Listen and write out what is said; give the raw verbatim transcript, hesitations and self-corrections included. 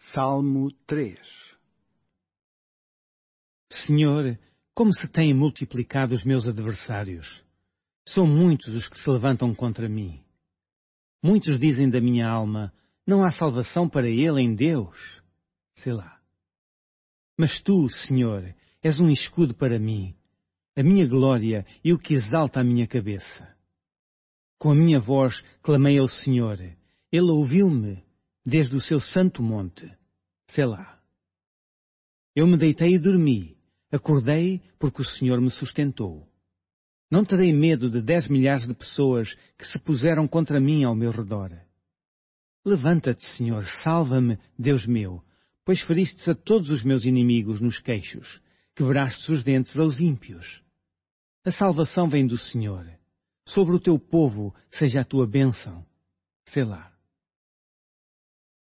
Salmo três. Senhor, como se têm multiplicado os meus adversários. São muitos os que se levantam contra mim. Muitos dizem da minha alma, não há salvação para ele em Deus. Selá. Mas tu, Senhor, és um escudo para mim, a minha glória e o que exalta a minha cabeça. Com a minha voz clamei ao Senhor. Ele ouviu-me desde o seu santo monte. Selá. Eu me deitei e dormi. Acordei porque o Senhor me sustentou. Não terei medo de dez milhares de pessoas que se puseram contra mim ao meu redor. Levanta-te, Senhor, salva-me, Deus meu, pois feristes a todos os meus inimigos nos queixos, quebrastes os dentes aos ímpios. A salvação vem do Senhor. Sobre o teu povo seja a tua bênção. Selá.